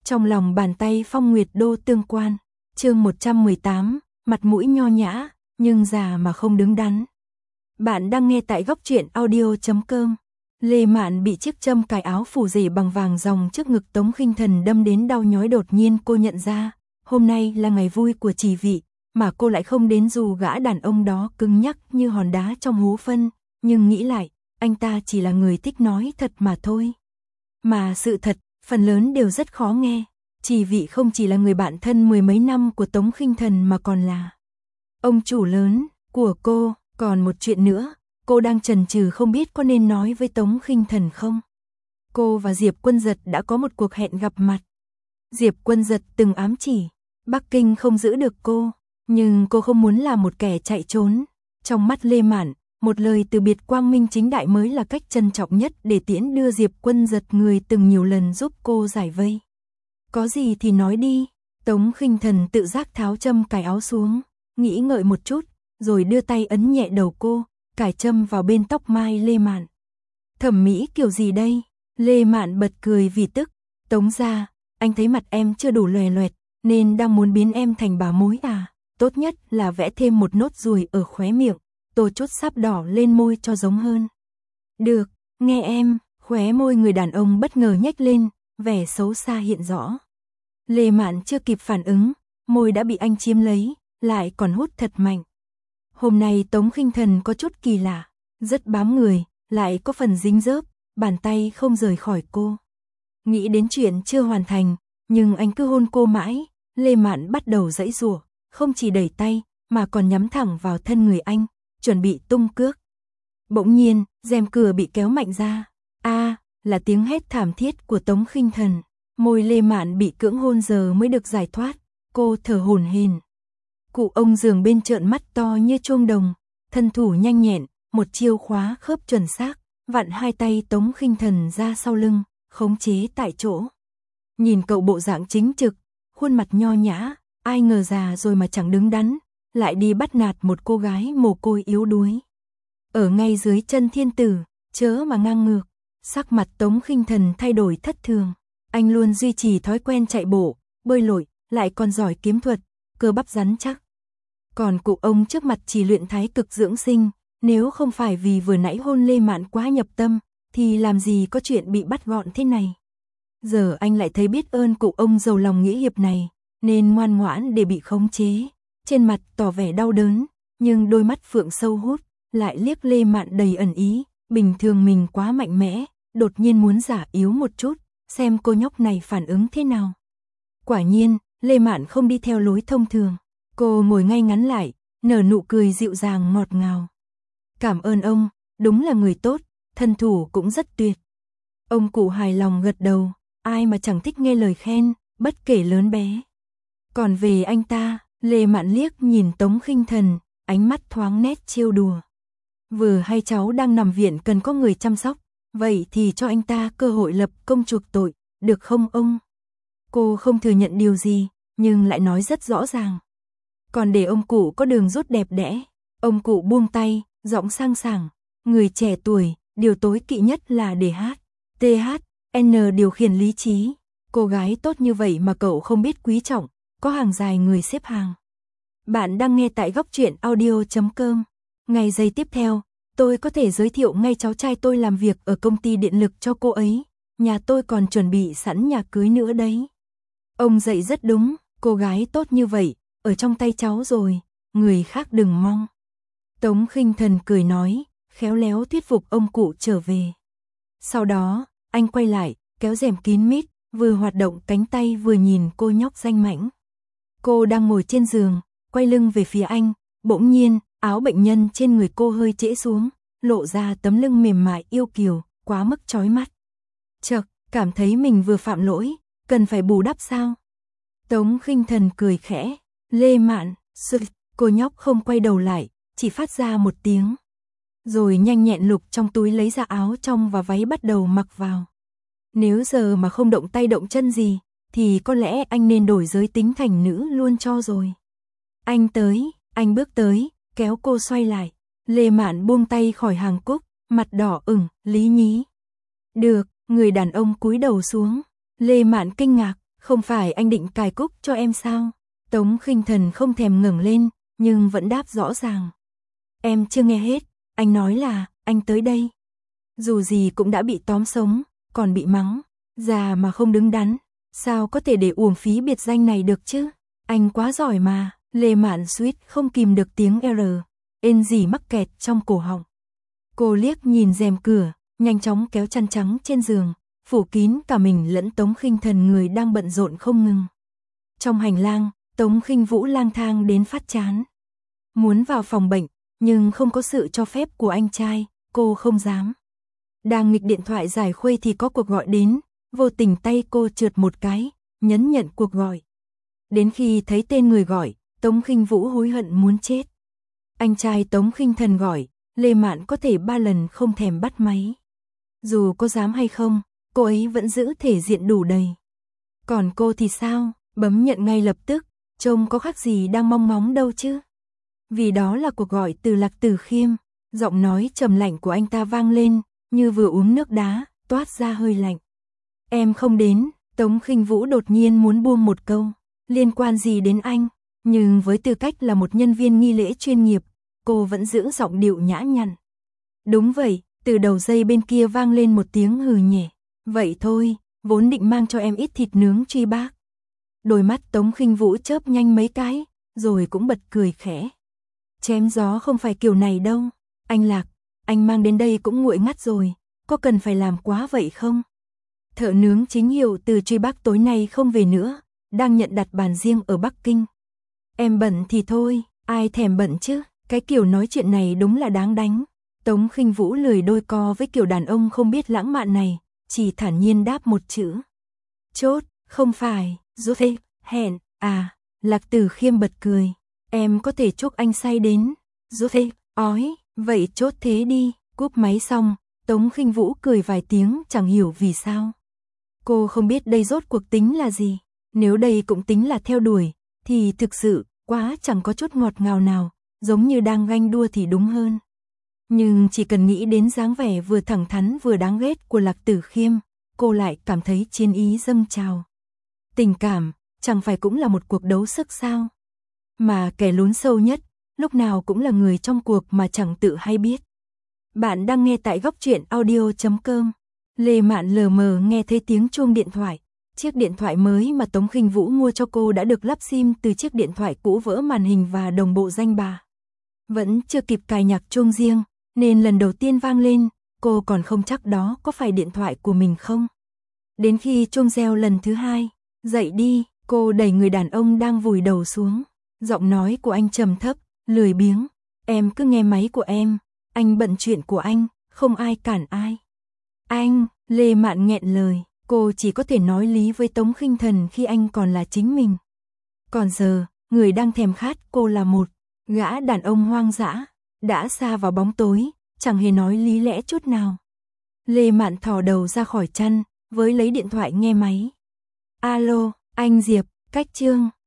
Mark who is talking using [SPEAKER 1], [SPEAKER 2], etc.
[SPEAKER 1] Trong lòng bàn tay Phong Nguyệt Đô tương quan. Chương 118, mặt mũi nho nhã, nhưng già mà không đứng đắn. Bạn đang nghe tại góc truyện audio.com. Lê Mạn bị chiếc châm cài áo phủ rể bằng vàng ròng trước ngực Tống Khinh Thần đâm đến đau nhói, đột nhiên cô nhận ra, hôm nay là ngày vui của Trì Vị, mà cô lại không đến dù gã đàn ông đó cứng nhắc như hòn đá trong hố phân, nhưng nghĩ lại, anh ta chỉ là người thích nói thật mà thôi. Mà sự thật, phần lớn đều rất khó nghe. Trì Vị không chỉ là người bạn thân mười mấy năm của Tống Khinh Thần mà còn là ông chủ lớn của cô. Còn một chuyện nữa, cô đang chần chừ không biết có nên nói với Tống Khinh Thần không. Cô và Diệp Quân Dật đã có một cuộc hẹn gặp mặt. Diệp Quân Dật từng ám chỉ, Bắc Kinh không giữ được cô, nhưng cô không muốn là một kẻ chạy trốn. Trong mắt Lê Mạn, một lời từ biệt quang minh chính đại mới là cách trân trọng nhất để tiễn đưa Diệp Quân Dật, người từng nhiều lần giúp cô giải vây. Có gì thì nói đi. Tống Khinh Thần tự giác tháo châm cài áo xuống, nghĩ ngợi một chút, rồi đưa tay ấn nhẹ đầu cô, cài châm vào bên tóc mai Lê Mạn. Thẩm mỹ kiểu gì đây? Lê Mạn bật cười vì tức. Tống gia, anh thấy mặt em chưa đủ lòe loẹt, nên đang muốn biến em thành bà mối à? Tốt nhất là vẽ thêm một nốt ruồi ở khóe miệng, tô chút sáp đỏ lên môi cho giống hơn. Được, nghe em. Khóe môi người đàn ông bất ngờ nhếch lên, vẻ xấu xa hiện rõ. Lê Mạn chưa kịp phản ứng, môi đã bị anh chiếm lấy, lại còn hút thật mạnh. Hôm nay Tống Khinh Thần có chút kỳ lạ, rất bám người, lại có phần dính dớp, bàn tay không rời khỏi cô. Nghĩ đến chuyện chưa hoàn thành, nhưng anh cứ hôn cô mãi, Lê Mạn bắt đầu giãy giụa, không chỉ đẩy tay, mà còn nhắm thẳng vào thân người anh, chuẩn bị tung cước. Bỗng nhiên, rèm cửa bị kéo mạnh ra. Là tiếng hét thảm thiết của Tống Khinh Thần. Môi Lê Mạn bị cưỡng hôn giờ mới được giải thoát, cô thở hổn hển. Cụ ông giường bên trợn mắt to như chuông đồng, thân thủ nhanh nhẹn, một chiêu khóa khớp chuẩn xác, vặn hai tay Tống Khinh Thần ra sau lưng, khống chế tại chỗ. Nhìn cậu bộ dạng chính trực, khuôn mặt nho nhã, ai ngờ già rồi mà chẳng đứng đắn, lại đi bắt nạt một cô gái mồ côi yếu đuối. Ở ngay dưới chân thiên tử, chớ mà ngang ngược. Sắc mặt Tống Khinh Thần thay đổi thất thường. Anh luôn duy trì thói quen chạy bộ, bơi lội, lại còn giỏi kiếm thuật, cơ bắp rắn chắc. Còn cụ ông trước mặt chỉ luyện thái cực dưỡng sinh, nếu không phải vì vừa nãy hôn Lê Mạn quá nhập tâm, thì làm gì có chuyện bị bắt gọn thế này. Giờ anh lại thấy biết ơn cụ ông giàu lòng nghĩa hiệp này, nên ngoan ngoãn để bị khống chế. Trên mặt tỏ vẻ đau đớn, nhưng đôi mắt phượng sâu hút, lại liếc Lê Mạn đầy ẩn ý, bình thường mình quá mạnh mẽ, đột nhiên muốn giả yếu một chút, xem cô nhóc này phản ứng thế nào. Quả nhiên, Lê Mạn không đi theo lối thông thường. Cô ngồi ngay ngắn lại, nở nụ cười dịu dàng ngọt ngào. Cảm ơn ông, đúng là người tốt, thân thủ cũng rất tuyệt. Ông cụ hài lòng gật đầu, ai mà chẳng thích nghe lời khen, bất kể lớn bé. Còn về anh ta, Lê Mạn liếc nhìn Tống Khinh Thần, ánh mắt thoáng nét trêu đùa. Vừa hay cháu đang nằm viện cần có người chăm sóc, vậy thì cho anh ta cơ hội lập công chuộc tội, được không ông? Cô không thừa nhận điều gì, nhưng lại nói rất rõ ràng. Còn để ông cụ có đường rút đẹp đẽ. Ông cụ buông tay, giọng sang sảng. Người trẻ tuổi, điều tối kỵ nhất là để hát. THN điều khiển lý trí. Cô gái tốt như vậy mà cậu không biết quý trọng, có hàng dài người xếp hàng. Bạn đang nghe tại góc truyện audio.com. Ngay giây tiếp theo, tôi có thể giới thiệu ngay cháu trai tôi làm việc ở công ty điện lực cho cô ấy. Nhà tôi còn chuẩn bị sẵn nhà cưới nữa đấy. Ông dạy rất đúng, cô gái tốt như vậy, ở trong tay cháu rồi, người khác đừng mong. Tống Khinh Thần cười nói, khéo léo thuyết phục ông cụ trở về. Sau đó, anh quay lại, kéo rèm kín mít, vừa hoạt động cánh tay vừa nhìn cô nhóc danh mãnh. Cô đang ngồi trên giường, quay lưng về phía anh, bỗng nhiên, áo bệnh nhân trên người cô hơi trễ xuống, lộ ra tấm lưng mềm mại yêu kiều, quá mức chói mắt. Chậc, cảm thấy mình vừa phạm lỗi, cần phải bù đắp sao? Tống Khinh Thần cười khẽ, Lê Mạn, cô nhóc không quay đầu lại, chỉ phát ra một tiếng. Rồi nhanh nhẹn lục trong túi lấy ra áo trong và váy bắt đầu mặc vào. Nếu giờ mà không động tay động chân gì, thì có lẽ anh nên đổi giới tính thành nữ luôn cho rồi. Anh bước tới, kéo cô xoay lại. Lê Mạn buông tay khỏi hàng cúc, mặt đỏ ửng, lý nhí. Được, người đàn ông cúi đầu xuống. Lê Mạn kinh ngạc, Không phải anh định cài cúc cho em sao? Tống Khinh Thần không thèm ngẩng lên, nhưng vẫn đáp rõ ràng. Em chưa nghe hết, anh nói là, anh tới đây. Dù gì cũng đã bị tóm sống, còn bị mắng, già mà không đứng đắn, sao có thể để uổng phí biệt danh này được chứ? Anh quá giỏi mà, Lê Mạn suýt không kìm được tiếng ên gì mắc kẹt trong cổ họng. Cô liếc nhìn rèm cửa, nhanh chóng kéo chăn trắng trên giường, phủ kín cả mình lẫn Tống Khinh Thần người đang bận rộn không ngừng. Trong hành lang, Tống Khinh Vũ lang thang đến phát chán. Muốn vào phòng bệnh, nhưng không có sự cho phép của anh trai, cô không dám. Đang nghịch điện thoại giải khuây thì có cuộc gọi đến, vô tình tay cô trượt một cái, nhấn nhận cuộc gọi. Đến khi thấy tên người gọi, Tống Khinh Vũ hối hận muốn chết. Anh trai Tống Khinh Thần gọi, Lê Mạn có thể 3 lần không thèm bắt máy. Dù có dám hay không, cô ấy vẫn giữ thể diện đủ đầy. Còn cô thì sao, bấm nhận ngay lập tức, trông có khác gì đang mong ngóng đâu chứ. Vì đó là cuộc gọi từ Lạc Tử Khiêm, giọng nói trầm lạnh của anh ta vang lên, như vừa uống nước đá, toát ra hơi lạnh. Em không đến, Tống Khinh Vũ đột nhiên muốn buông một câu, liên quan gì đến anh, nhưng với tư cách là một nhân viên nghi lễ chuyên nghiệp, cô vẫn giữ giọng điệu nhã nhặn. Đúng vậy, từ đầu dây bên kia vang lên một tiếng hừ nhẹ. Vậy thôi, vốn định mang cho em ít thịt nướng truy bác. Đôi mắt Tống Khinh Vũ chớp nhanh mấy cái, rồi cũng bật cười khẽ. Chém gió không phải kiểu này đâu. Anh Lạc, anh mang đến đây cũng nguội ngắt rồi, có cần phải làm quá vậy không? Thợ nướng chính hiệu từ truy bác tối nay không về nữa, đang nhận đặt bàn riêng ở Bắc Kinh. Em bận thì thôi, ai thèm bận chứ, cái kiểu nói chuyện này đúng là đáng đánh. Tống Khinh Vũ lười đôi co với kiểu đàn ông không biết lãng mạn này, chỉ thản nhiên đáp một chữ. Chốt, không phải, rốt thế, hẹn, à, Lạc Tử Khiêm bật cười. Em có thể chúc anh say đến, rốt thế, ói, vậy chốt thế đi, cúp máy xong, Tống Khinh Vũ cười vài tiếng chẳng hiểu vì sao. Cô không biết đây rốt cuộc tính là gì, nếu đây cũng tính là theo đuổi, thì thực sự, quá chẳng có chút ngọt ngào nào, giống như đang ganh đua thì đúng hơn. Nhưng chỉ cần nghĩ đến dáng vẻ vừa thẳng thắn vừa đáng ghét của Lạc Tử Khiêm, cô lại cảm thấy chiến ý dâng trào. Tình cảm, chẳng phải cũng là một cuộc đấu sức sao? Mà kẻ lún sâu nhất, lúc nào cũng là người trong cuộc mà chẳng tự hay biết. Bạn đang nghe tại góc truyện audio.com. Lê Mạn lờ mờ nghe thấy tiếng chuông điện thoại. Chiếc điện thoại mới mà Tống Khinh Vũ mua cho cô đã được lắp sim từ chiếc điện thoại cũ vỡ màn hình và đồng bộ danh bạ. Vẫn chưa kịp cài nhạc chuông riêng, nên lần đầu tiên vang lên, cô còn không chắc đó có phải điện thoại của mình không. Đến khi chuông reo lần thứ hai, dậy đi, cô đẩy người đàn ông đang vùi đầu xuống. Giọng nói của anh trầm thấp, lười biếng. Em cứ nghe máy của em, anh bận chuyện của anh, không ai cản ai. Anh, Lê Mạn nghẹn lời, cô chỉ có thể nói lý với Tống Khinh Thần khi anh còn là chính mình. Còn giờ, người đang thèm khát cô là một gã đàn ông hoang dã, đã sa vào bóng tối, chẳng hề nói lý lẽ chút nào. Lê Mạn thò đầu ra khỏi chăn, với lấy điện thoại nghe máy. Alo, anh Diệp, cách Trương.